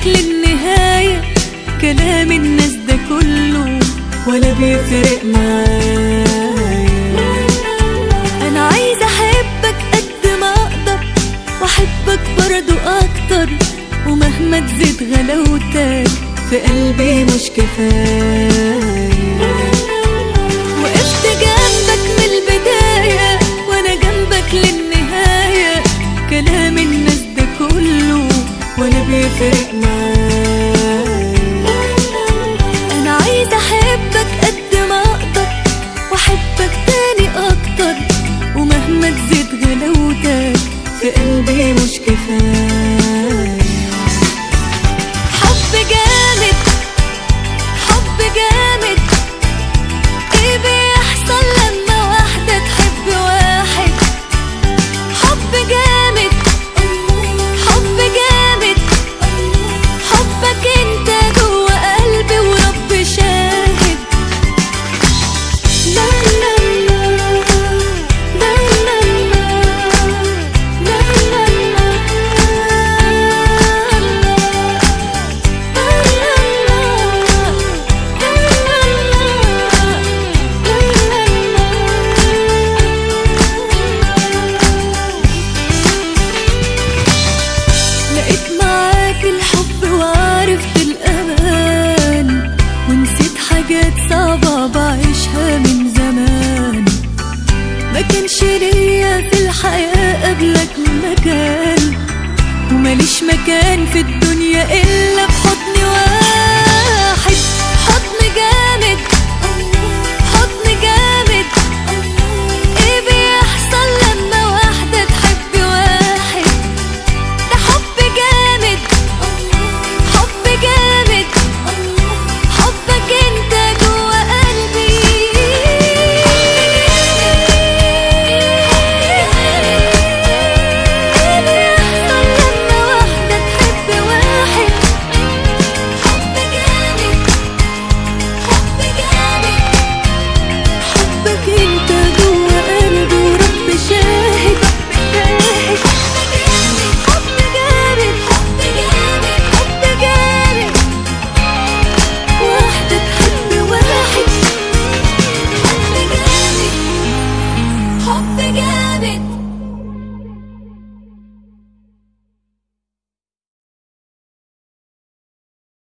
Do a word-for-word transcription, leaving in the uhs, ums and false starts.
جنبك للنهاية. كلام الناس ده كله ولا بيفرق معايا. أنا عايزة أحبك قد ما أقدر، وأحبك برضو أكتر، ومهما تزيد غلاوتك في قلبي مش كفاية. وقفت جنبك من البداية وأنا جنبك للنهاية. كلام الناس ده كله ولا بيفرق معايا. أنا عايزة أحبك قد ما أقدر، وأحبك تاني أكتر، ومهما تزيد غلاوتك في قلبي مش كفاية. حب جامد حب جامد، إيه بيحصل لما واحدة تحب واحد؟ حب جامد حب جامد، حبك انت جوا قلبي ورب شاهد. لا لا لا لا لا لا لا لقيت معاك الحب وعرفت الأمان، ونسيت حاجات صعبة بعيشها من زمان. ما كانش ليا في الحياة قبلك مكان، وماليش مكان في الدنيا إلا في حضن واحد. حضن جامد حضن جامد، إيه بيحصل لما واحدة تحب واحد؟ ده حب جامد حب جامد، حبك انت جوا قلبي. ايه بيحصل لما واحدة تحب واحد؟ حب جامد حب جامد، حبك انت جوا قلبي ورب شاهد. حب جامد حب جامد حب جامد، واحدة تحب واحد. حب جامد حب جامد.